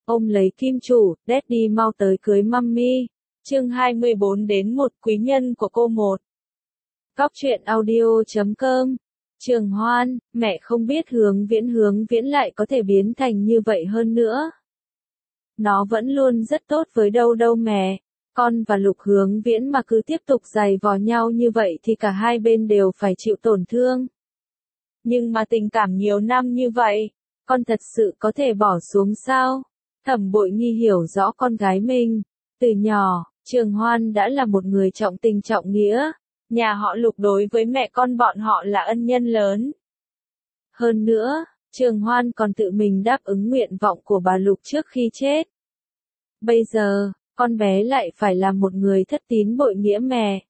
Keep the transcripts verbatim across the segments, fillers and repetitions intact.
Ôm lấy kim chủ, Daddy mau tới cưới Mummy. Chương hai mươi bốn đến một quý nhân của cô một. Cóc truyện audio chấm com. Trường Hoan, mẹ không biết Hướng Viễn Hướng Viễn lại có thể biến thành như vậy hơn nữa. Nó vẫn luôn rất tốt với đâu đâu mẹ. Con và Lục Hướng Viễn mà cứ tiếp tục giày vò nhau như vậy thì cả hai bên đều phải chịu tổn thương. Nhưng mà tình cảm nhiều năm như vậy, con thật sự có thể bỏ xuống sao? Thẩm Bội Nghi hiểu rõ con gái mình. Từ nhỏ, Trường Hoan đã là một người trọng tình trọng nghĩa. Nhà họ Lục đối với mẹ con bọn họ là ân nhân lớn. Hơn nữa, Trường Hoan còn tự mình đáp ứng nguyện vọng của bà Lục trước khi chết. Bây giờ, con bé lại phải là một người thất tín bội nghĩa mẹ.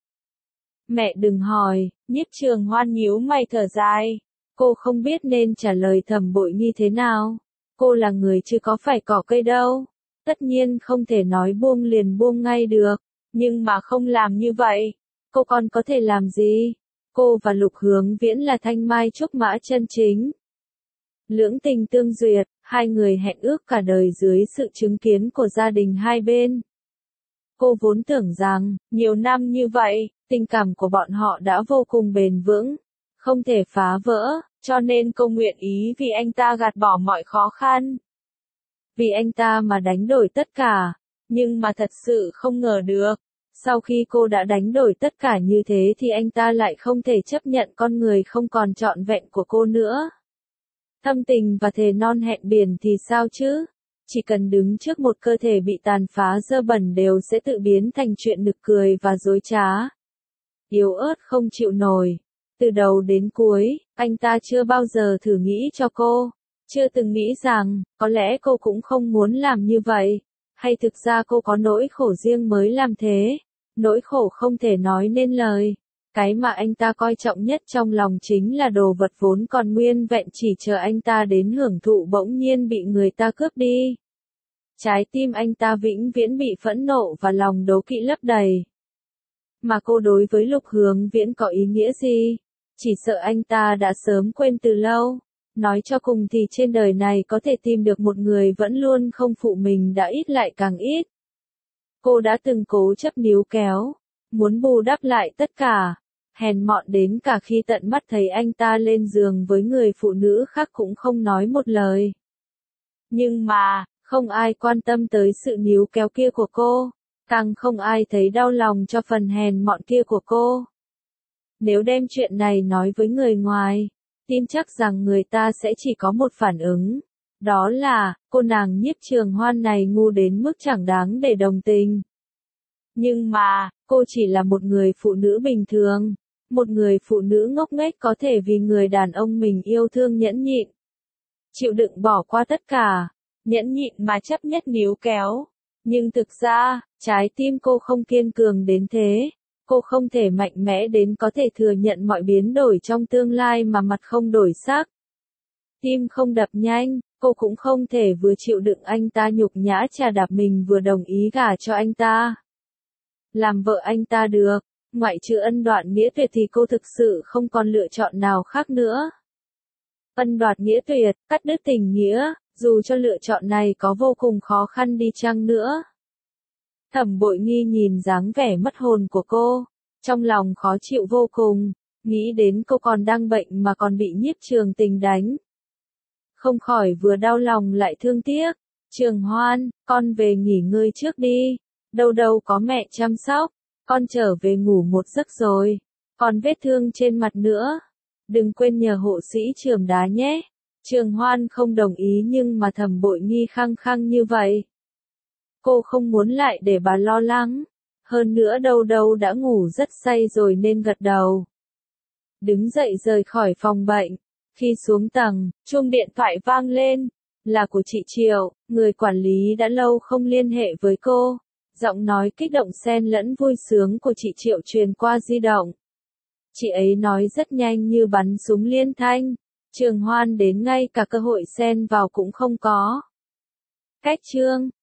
Mẹ đừng hỏi, Nhiếp Trường Hoan nhíu mày thở dài. Cô không biết nên trả lời Thẩm Bội Nghi thế nào. Cô là người chứ có phải cỏ cây đâu. Tất nhiên không thể nói buông liền buông ngay được. Nhưng mà không làm như vậy, cô còn có thể làm gì? Cô và Lục Hướng Viễn là thanh mai trúc mã chân chính. Lưỡng tình tương duyệt, hai người hẹn ước cả đời dưới sự chứng kiến của gia đình hai bên. Cô vốn tưởng rằng, nhiều năm như vậy, tình cảm của bọn họ đã vô cùng bền vững, không thể phá vỡ, cho nên cô nguyện ý vì anh ta gạt bỏ mọi khó khăn. Vì anh ta mà đánh đổi tất cả, nhưng mà thật sự không ngờ được. Sau khi cô đã đánh đổi tất cả như thế thì anh ta lại không thể chấp nhận con người không còn trọn vẹn của cô nữa. Thâm tình và thề non hẹn biển thì sao chứ? Chỉ cần đứng trước một cơ thể bị tàn phá dơ bẩn đều sẽ tự biến thành chuyện nực cười và dối trá. Yếu ớt không chịu nổi. Từ đầu đến cuối, anh ta chưa bao giờ thử nghĩ cho cô. Chưa từng nghĩ rằng, có lẽ cô cũng không muốn làm như vậy. Hay thực ra cô có nỗi khổ riêng mới làm thế. Nỗi khổ không thể nói nên lời. Cái mà anh ta coi trọng nhất trong lòng chính là đồ vật vốn còn nguyên vẹn chỉ chờ anh ta đến hưởng thụ bỗng nhiên bị người ta cướp đi. Trái tim anh ta vĩnh viễn bị phẫn nộ và lòng đố kỵ lấp đầy. Mà cô đối với Lục Hướng Viễn có ý nghĩa gì? Chỉ sợ anh ta đã sớm quên từ lâu. Nói cho cùng thì trên đời này có thể tìm được một người vẫn luôn không phụ mình đã ít lại càng ít. Cô đã từng cố chấp níu kéo, muốn bù đắp lại tất cả, hèn mọn đến cả khi tận mắt thấy anh ta lên giường với người phụ nữ khác cũng không nói một lời. Nhưng mà, không ai quan tâm tới sự níu kéo kia của cô, càng không ai thấy đau lòng cho phần hèn mọn kia của cô. Nếu đem chuyện này nói với người ngoài, tin chắc rằng người ta sẽ chỉ có một phản ứng. Đó là, cô nàng Nhiếp Trường Hoan này ngu đến mức chẳng đáng để đồng tình. Nhưng mà, cô chỉ là một người phụ nữ bình thường. Một người phụ nữ ngốc nghếch có thể vì người đàn ông mình yêu thương nhẫn nhịn. Chịu đựng bỏ qua tất cả. Nhẫn nhịn mà chấp nhất níu kéo. Nhưng thực ra, trái tim cô không kiên cường đến thế. Cô không thể mạnh mẽ đến có thể thừa nhận mọi biến đổi trong tương lai mà mặt không đổi sắc. Tim không đập nhanh, cô cũng không thể vừa chịu đựng anh ta nhục nhã chà đạp mình vừa đồng ý gả cho anh ta. Làm vợ anh ta được, ngoại trừ ân đoạn nghĩa tuyệt thì cô thực sự không còn lựa chọn nào khác nữa. Ân đoạt nghĩa tuyệt, cắt đứt tình nghĩa, dù cho lựa chọn này có vô cùng khó khăn đi chăng nữa. Thẩm Bội Nghi nhìn dáng vẻ mất hồn của cô, trong lòng khó chịu vô cùng, nghĩ đến cô còn đang bệnh mà còn bị Nhiếp Trường Tình đánh. Không khỏi vừa đau lòng lại thương tiếc. Trường Hoan, con về nghỉ ngơi trước đi, đâu đâu có mẹ chăm sóc, con trở về ngủ một giấc rồi, còn vết thương trên mặt nữa, đừng quên nhờ hộ sĩ chườm đá nhé. Trường Hoan không đồng ý nhưng mà Thẩm Bội Nghi khăng khăng như vậy. Cô không muốn lại để bà lo lắng, hơn nữa đâu đâu đã ngủ rất say rồi nên gật đầu. Đứng dậy rời khỏi phòng bệnh, khi xuống tầng, chuông điện thoại vang lên, là của chị Triệu, người quản lý đã lâu không liên hệ với cô. Giọng nói kích động xen lẫn vui sướng của chị Triệu truyền qua di động. Chị ấy nói rất nhanh như bắn súng liên thanh, Trường Hoan đến ngay cả cơ hội xen vào cũng không có. Cách chương